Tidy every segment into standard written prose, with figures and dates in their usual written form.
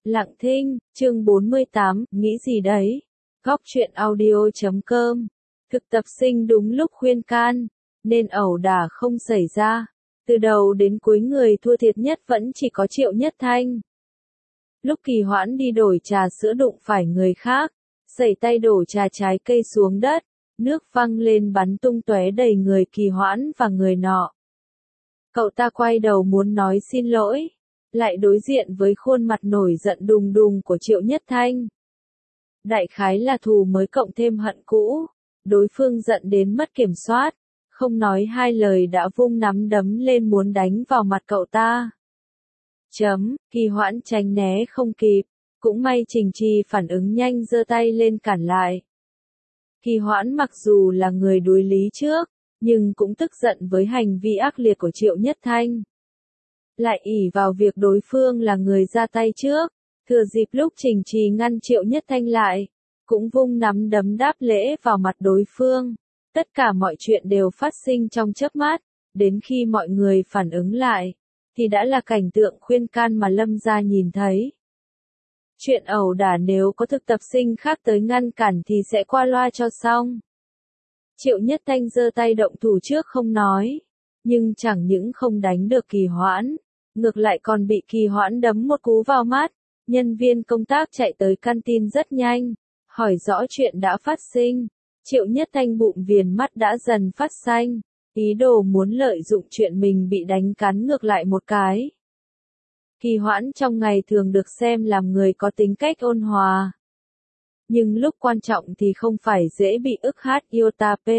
Lặng thinh, chương 48, nghĩ gì đấy? Góc truyện audio.com. Thực tập sinh đúng lúc khuyên can, nên ẩu đả không xảy ra. Từ đầu đến cuối người thua thiệt nhất vẫn chỉ có Triệu Nhất Thanh. Lúc Kỳ Hoãn đi đổi trà sữa đụng phải người khác, sẩy tay đổ trà trái cây xuống đất, nước văng lên bắn tung tóe đầy người Kỳ Hoãn và người nọ. Cậu ta quay đầu muốn nói xin lỗi, lại đối diện với khuôn mặt nổi giận đùng đùng của Triệu Nhất Thanh. Đại khái là thù mới cộng thêm hận cũ, đối phương giận đến mất kiểm soát, không nói hai lời đã vung nắm đấm lên muốn đánh vào mặt cậu ta. Kỳ Hoãn tránh né không kịp, cũng may Trình Trì phản ứng nhanh giơ tay lên cản lại. Kỳ Hoãn mặc dù là người đối lý trước, nhưng cũng tức giận với hành vi ác liệt của Triệu Nhất Thanh. Lại ỷ vào việc đối phương là người ra tay trước, thừa dịp lúc Trình Trì ngăn Triệu Nhất Thanh lại, cũng vung nắm đấm đáp lễ vào mặt đối phương. Tất cả mọi chuyện đều phát sinh trong chớp mắt, đến khi mọi người phản ứng lại, thì đã là cảnh tượng khuyên can mà Lâm gia nhìn thấy. Chuyện ẩu đả nếu có thực tập sinh khác tới ngăn cản thì sẽ qua loa cho xong. Triệu Nhất Thanh giơ tay động thủ trước không nói, nhưng chẳng những không đánh được Kỳ Hoãn, ngược lại còn bị Kỳ Hoãn đấm một cú vào mắt. Nhân viên công tác chạy tới canteen rất nhanh, hỏi rõ chuyện đã phát sinh. Triệu Nhất Thanh bụng viền mắt đã dần phát xanh, ý đồ muốn lợi dụng chuyện mình bị đánh cắn ngược lại một cái. Kỳ Hoãn trong ngày thường được xem làm người có tính cách ôn hòa, nhưng lúc quan trọng thì không phải dễ bị ức hát iota p.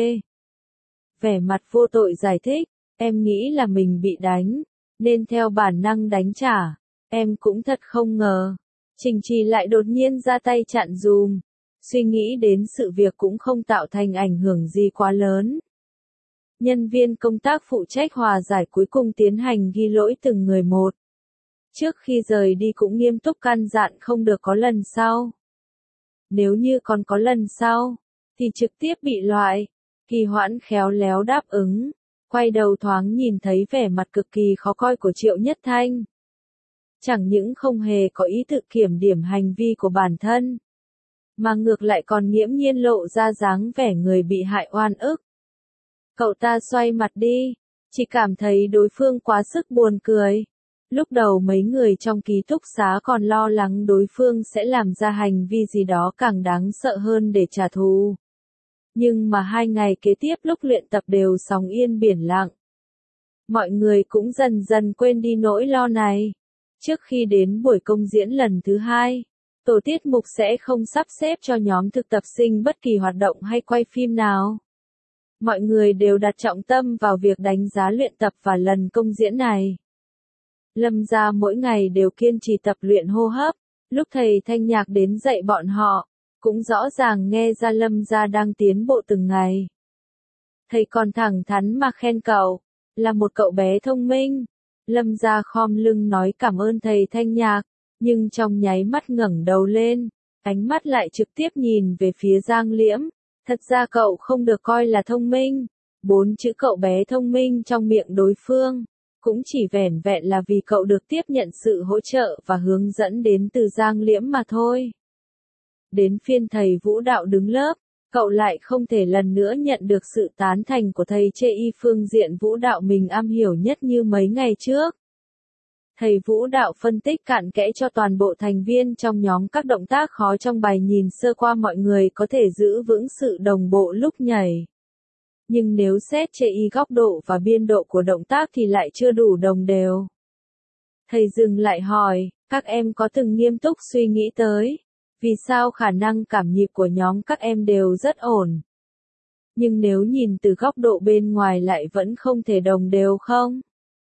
Vẻ mặt vô tội giải thích, em nghĩ là mình bị đánh, nên theo bản năng đánh trả, em cũng thật không ngờ. Trình Trì lại đột nhiên ra tay chặn dùm, suy nghĩ đến sự việc cũng không tạo thành ảnh hưởng gì quá lớn. Nhân viên công tác phụ trách hòa giải cuối cùng tiến hành ghi lỗi từng người một. Trước khi rời đi cũng nghiêm túc căn dặn không được có lần sau. Nếu như còn có lần sau, thì trực tiếp bị loại. Kỳ Hoãn khéo léo đáp ứng, quay đầu thoáng nhìn thấy vẻ mặt cực kỳ khó coi của Triệu Nhất Thanh. Chẳng những không hề có ý tự kiểm điểm hành vi của bản thân, mà ngược lại còn nghiễm nhiên lộ ra dáng vẻ người bị hại oan ức. Cậu ta xoay mặt đi, chỉ cảm thấy đối phương quá sức buồn cười. Lúc đầu mấy người trong ký túc xá còn lo lắng đối phương sẽ làm ra hành vi gì đó càng đáng sợ hơn để trả thù. Nhưng mà 2 ngày kế tiếp lúc luyện tập đều sóng yên biển lặng. Mọi người cũng dần dần quên đi nỗi lo này. Trước khi đến buổi công diễn lần thứ 2, tổ tiết mục sẽ không sắp xếp cho nhóm thực tập sinh bất kỳ hoạt động hay quay phim nào. Mọi người đều đặt trọng tâm vào việc đánh giá luyện tập và lần công diễn này. Lâm gia mỗi ngày đều kiên trì tập luyện hô hấp, lúc thầy Thanh Nhạc đến dạy bọn họ, cũng rõ ràng nghe ra Lâm gia đang tiến bộ từng ngày. Thầy còn thẳng thắn mà khen cậu, là một cậu bé thông minh. Lâm gia khom lưng nói cảm ơn thầy Thanh Nhạc, nhưng trong nháy mắt ngẩng đầu lên, ánh mắt lại trực tiếp nhìn về phía Giang Liễm. Thật ra cậu không được coi là thông minh. 4 chữ cậu bé thông minh trong miệng đối phương, cũng chỉ vẻn vẹn là vì cậu được tiếp nhận sự hỗ trợ và hướng dẫn đến từ Giang Liễm mà thôi. Đến phiên thầy vũ đạo đứng lớp, cậu lại không thể lần nữa nhận được sự tán thành của thầy chê y phương diện vũ đạo mình am hiểu nhất như mấy ngày trước. Thầy vũ đạo phân tích cặn kẽ cho toàn bộ thành viên trong nhóm các động tác khó trong bài, nhìn sơ qua mọi người có thể giữ vững sự đồng bộ lúc nhảy. Nhưng nếu xét chê y góc độ và biên độ của động tác thì lại chưa đủ đồng đều. Thầy dừng lại hỏi, các em có từng nghiêm túc suy nghĩ tới, vì sao khả năng cảm nhịp của nhóm các em đều rất ổn, nhưng nếu nhìn từ góc độ bên ngoài lại vẫn không thể đồng đều không?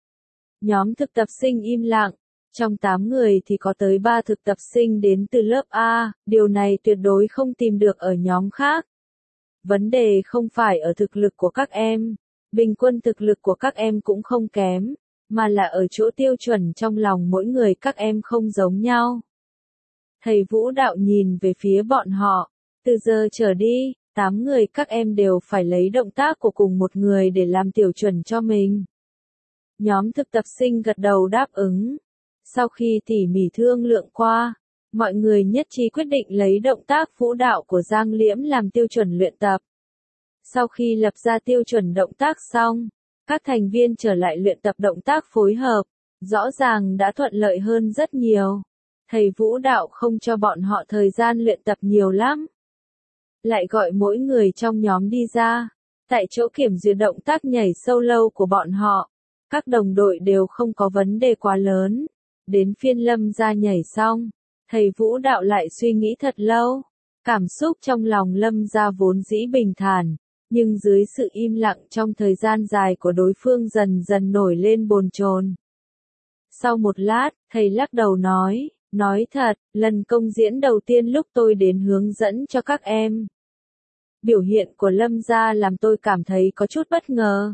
Nhóm thực tập sinh im lặng, trong 8 người thì có tới 3 thực tập sinh đến từ lớp A, điều này tuyệt đối không tìm được ở nhóm khác. Vấn đề không phải ở thực lực của các em, bình quân thực lực của các em cũng không kém, mà là ở chỗ tiêu chuẩn trong lòng mỗi người các em không giống nhau. Thầy vũ đạo nhìn về phía bọn họ, từ giờ trở đi, 8 người các em đều phải lấy động tác của cùng một người để làm tiểu chuẩn cho mình. Nhóm thực tập sinh gật đầu đáp ứng. Sau khi tỉ mỉ thương lượng qua, Mọi người nhất trí quyết định lấy động tác vũ đạo của Giang Liễm làm tiêu chuẩn luyện tập. Sau khi lập ra tiêu chuẩn động tác xong, các thành viên trở lại luyện tập động tác phối hợp, rõ ràng đã thuận lợi hơn rất nhiều. Thầy vũ đạo không cho bọn họ thời gian luyện tập nhiều lắm. Lại gọi mỗi người trong nhóm đi ra, tại chỗ kiểm duyệt động tác nhảy solo của bọn họ. Các đồng đội đều không có vấn đề quá lớn. Đến phiên Lâm Gia nhảy xong, thầy vũ đạo lại suy nghĩ thật lâu. Cảm xúc trong lòng Lâm Gia vốn dĩ bình thản, nhưng dưới sự im lặng trong thời gian dài của đối phương dần dần nổi lên bồn chồn. Sau một lát, thầy lắc đầu nói thật, lần công diễn đầu tiên lúc tôi đến hướng dẫn cho các em. Biểu hiện của Lâm Gia làm tôi cảm thấy có chút bất ngờ.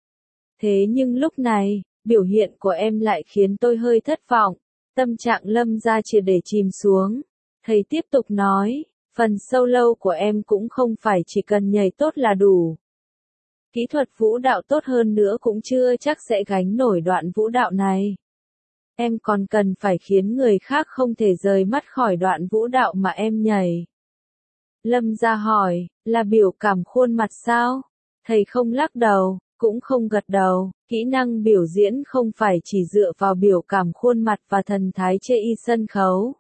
Thế nhưng lúc này, biểu hiện của em lại khiến tôi hơi thất vọng. Tâm trạng Lâm Gia triệt để chìm xuống. Thầy tiếp tục nói, phần solo của em cũng không phải chỉ cần nhảy tốt là đủ. Kỹ thuật vũ đạo tốt hơn nữa cũng chưa chắc sẽ gánh nổi đoạn vũ đạo này. Em còn cần phải khiến người khác không thể rời mắt khỏi đoạn vũ đạo mà em nhảy. Lâm Gia hỏi, là biểu cảm khuôn mặt sao? Thầy không lắc đầu, cũng không gật đầu. Kỹ năng biểu diễn không phải chỉ dựa vào biểu cảm khuôn mặt và thần thái chê y sân khấu.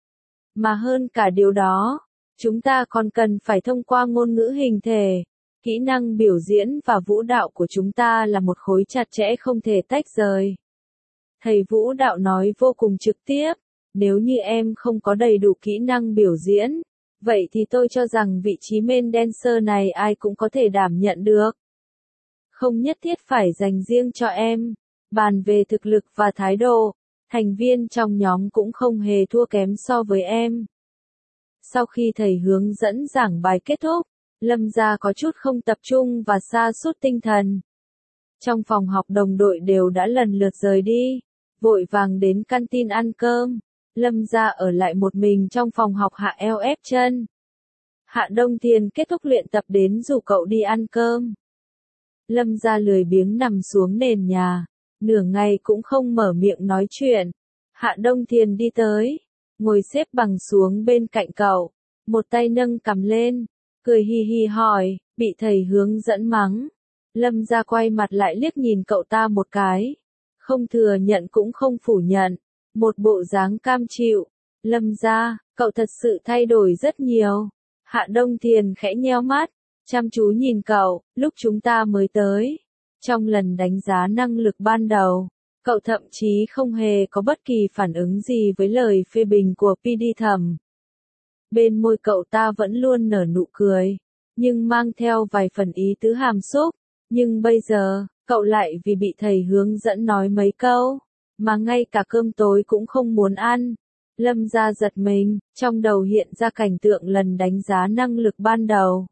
Mà hơn cả điều đó, chúng ta còn cần phải thông qua ngôn ngữ hình thể. Kỹ năng biểu diễn và vũ đạo của chúng ta là một khối chặt chẽ không thể tách rời. Thầy vũ đạo nói vô cùng trực tiếp, nếu như em không có đầy đủ kỹ năng biểu diễn, vậy thì tôi cho rằng vị trí main dancer này ai cũng có thể đảm nhận được. Không nhất thiết phải dành riêng cho em. Bàn về thực lực và thái độ, thành viên trong nhóm cũng không hề thua kém so với em. Sau khi thầy hướng dẫn giảng bài kết thúc, Lâm Gia có chút không tập trung và sa sút tinh thần. Trong phòng học đồng đội đều đã lần lượt rời đi, vội vàng đến canteen ăn cơm. Lâm Gia ở lại một mình trong phòng học hạ eo ép chân. Hạ Đông Thiên kết thúc luyện tập đến rủ cậu đi ăn cơm. Lâm Gia lười biếng nằm xuống nền nhà, nửa ngày cũng không mở miệng nói chuyện. Hạ Đông Thiên đi tới, ngồi xếp bằng xuống bên cạnh cậu, một tay nâng cằm lên, cười hì hì hỏi, bị thầy hướng dẫn mắng. Lâm Gia quay mặt lại liếc nhìn cậu ta một cái, không thừa nhận cũng không phủ nhận, một bộ dáng cam chịu. Lâm Gia, cậu thật sự thay đổi rất nhiều. Hạ Đông Thiên khẽ nheo mắt, chăm chú nhìn cậu. Lúc chúng ta mới tới, trong lần đánh giá năng lực ban đầu, cậu thậm chí không hề có bất kỳ phản ứng gì với lời phê bình của PD Thẩm. Bên môi cậu ta vẫn luôn nở nụ cười, nhưng mang theo vài phần ý tứ hàm xúc. Nhưng bây giờ, cậu lại vì bị thầy hướng dẫn nói mấy câu, mà ngay cả cơm tối cũng không muốn ăn. Lâm Gia giật mình, trong đầu hiện ra cảnh tượng lần đánh giá năng lực ban đầu.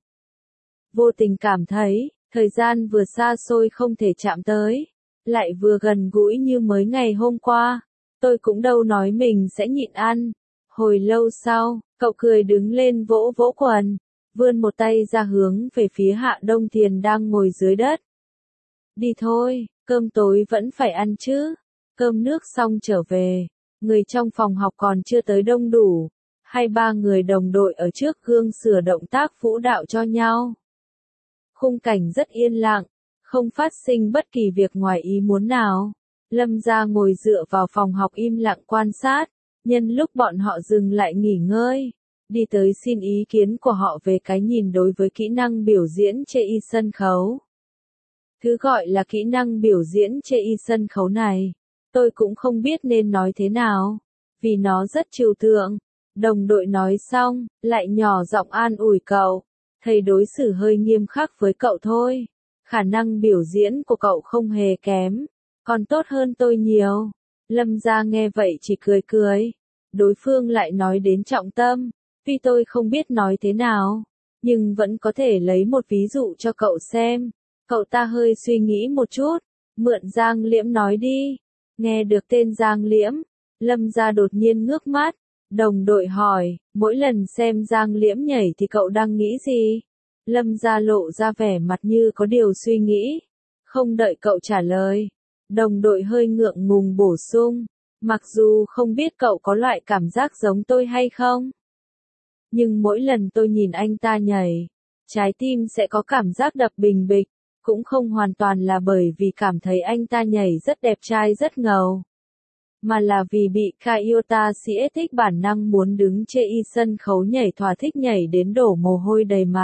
Vô tình cảm thấy, thời gian vừa xa xôi không thể chạm tới, lại vừa gần gũi như mới ngày hôm qua. Tôi cũng đâu nói mình sẽ nhịn ăn. Hồi lâu sau, cậu cười đứng lên vỗ vỗ quần, vươn một tay ra hướng về phía Hạ Đông Thiên đang ngồi dưới đất. Đi thôi, cơm tối vẫn phải ăn chứ. Cơm nước xong trở về, người trong phòng học còn chưa tới đông đủ. 2-3 người đồng đội ở trước gương sửa động tác vũ đạo cho nhau. Khung cảnh rất yên lặng, không phát sinh bất kỳ việc ngoài ý muốn nào. Lâm Gia ngồi dựa vào phòng học im lặng quan sát, nhân lúc bọn họ dừng lại nghỉ ngơi, đi tới xin ý kiến của họ về cái nhìn đối với kỹ năng biểu diễn chê y sân khấu. Thứ gọi là kỹ năng biểu diễn chê y sân khấu này, tôi cũng không biết nên nói thế nào, vì nó rất trừu tượng. Đồng đội nói xong, lại nhỏ giọng an ủi cậu, thầy đối xử hơi nghiêm khắc với cậu thôi, khả năng biểu diễn của cậu không hề kém, còn tốt hơn tôi nhiều. Lâm Gia nghe vậy chỉ cười cười, đối phương lại nói đến trọng tâm, tuy tôi không biết nói thế nào, nhưng vẫn có thể lấy một ví dụ cho cậu xem. Cậu ta hơi suy nghĩ một chút, mượn Giang Liễm nói đi. Nghe được tên Giang Liễm, Lâm Gia đột nhiên ngước mắt. Đồng đội hỏi, mỗi lần xem Giang Liễm nhảy thì cậu đang nghĩ gì? Lâm Gia lộ ra vẻ mặt như có điều suy nghĩ. Không đợi cậu trả lời, đồng đội hơi ngượng ngùng bổ sung, Mặc dù không biết cậu có loại cảm giác giống tôi hay không. Nhưng mỗi lần tôi nhìn anh ta nhảy, trái tim sẽ có cảm giác đập bình bịch, cũng không hoàn toàn là bởi vì cảm thấy anh ta nhảy rất đẹp trai rất ngầu. Mà là vì bị Kyota Siết thích bản năng muốn đứng chê y sân khấu nhảy thỏa thích nhảy đến đổ mồ hôi đầy mặt.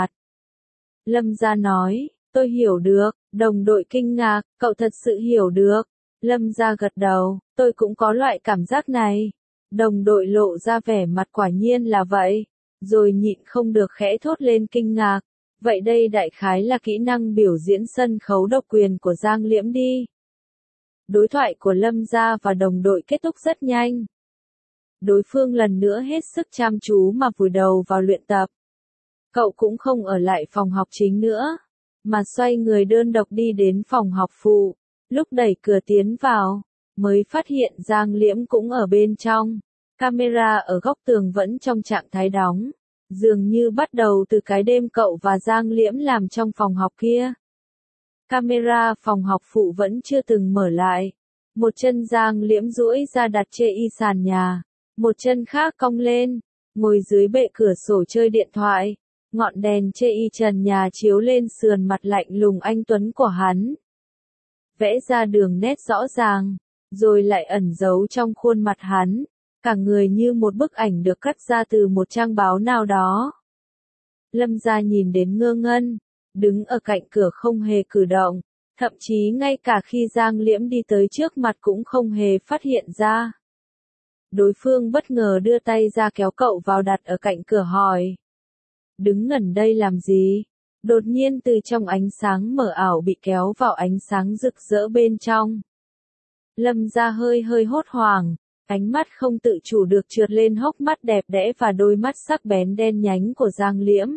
Lâm Gia nói, tôi hiểu được, đồng đội kinh ngạc, cậu thật sự hiểu được. Lâm Gia gật đầu, tôi cũng có loại cảm giác này. Đồng đội lộ ra vẻ mặt quả nhiên là vậy, rồi nhịn không được khẽ thốt lên kinh ngạc. Vậy đây đại khái là kỹ năng biểu diễn sân khấu độc quyền của Giang Liễm đi. Đối thoại của Lâm Gia và đồng đội kết thúc rất nhanh. Đối phương lần nữa hết sức chăm chú mà vùi đầu vào luyện tập. Cậu cũng không ở lại phòng học chính nữa, mà xoay người đơn độc đi đến phòng học phụ. Lúc đẩy cửa tiến vào, mới phát hiện Giang Liễm cũng ở bên trong. Camera ở góc tường vẫn trong trạng thái đóng, dường như bắt đầu từ cái đêm cậu và Giang Liễm làm trong phòng học kia. Camera phòng học phụ vẫn chưa từng mở lại. Một chân Giang Liễm duỗi ra đặt trên y sàn nhà, một chân khác cong lên, ngồi dưới bệ cửa sổ chơi điện thoại. Ngọn đèn trên y trần nhà chiếu lên sườn mặt lạnh lùng anh tuấn của hắn, vẽ ra đường nét rõ ràng, rồi lại ẩn giấu trong khuôn mặt hắn, cả người như một bức ảnh được cắt ra từ một trang báo nào đó. Lâm Gia nhìn đến ngơ ngân, đứng ở cạnh cửa không hề cử động, thậm chí ngay cả khi Giang Liễm đi tới trước mặt cũng không hề phát hiện ra. Đối phương bất ngờ đưa tay ra kéo cậu vào đặt ở cạnh cửa hỏi. Đứng ngẩn đây làm gì? Đột nhiên từ trong ánh sáng mờ ảo bị kéo vào ánh sáng rực rỡ bên trong. Lâm Gia hơi hốt hoảng, ánh mắt không tự chủ được trượt lên hốc mắt đẹp đẽ và đôi mắt sắc bén đen nhánh của Giang Liễm.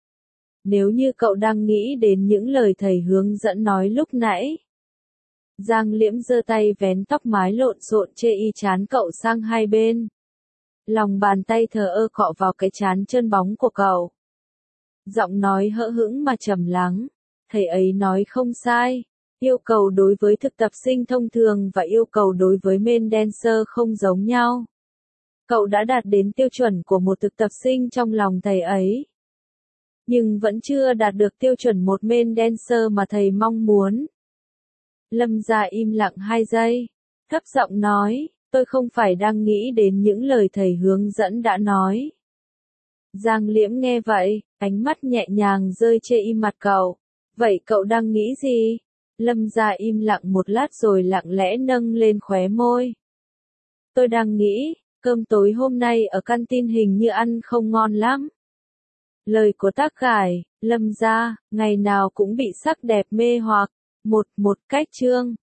Nếu như cậu đang nghĩ đến những lời thầy hướng dẫn nói lúc nãy. Giang Liễm giơ tay vén tóc mái lộn xộn chê y trán cậu sang hai bên. Lòng bàn tay thờ ơ cọ vào cái trán trơn bóng của cậu. Giọng nói hỡ hững mà trầm lắng, thầy ấy nói không sai, yêu cầu đối với thực tập sinh thông thường và yêu cầu đối với main dancer không giống nhau. Cậu đã đạt đến tiêu chuẩn của một thực tập sinh trong lòng thầy ấy, nhưng vẫn chưa đạt được tiêu chuẩn một main dancer mà thầy mong muốn. Lâm Gia im lặng 2 giây, thấp giọng nói, tôi không phải đang nghĩ đến những lời thầy hướng dẫn đã nói. Giang Liễm nghe vậy, ánh mắt nhẹ nhàng rơi trên y mặt cậu. Vậy cậu đang nghĩ gì? Lâm Gia im lặng một lát rồi lặng lẽ nâng lên khóe môi. Tôi đang nghĩ, cơm tối hôm nay ở canteen hình như ăn không ngon lắm. Lời của Tác Khải, Lâm Gia, ngày nào cũng bị sắc đẹp mê hoặc. Một cách chương.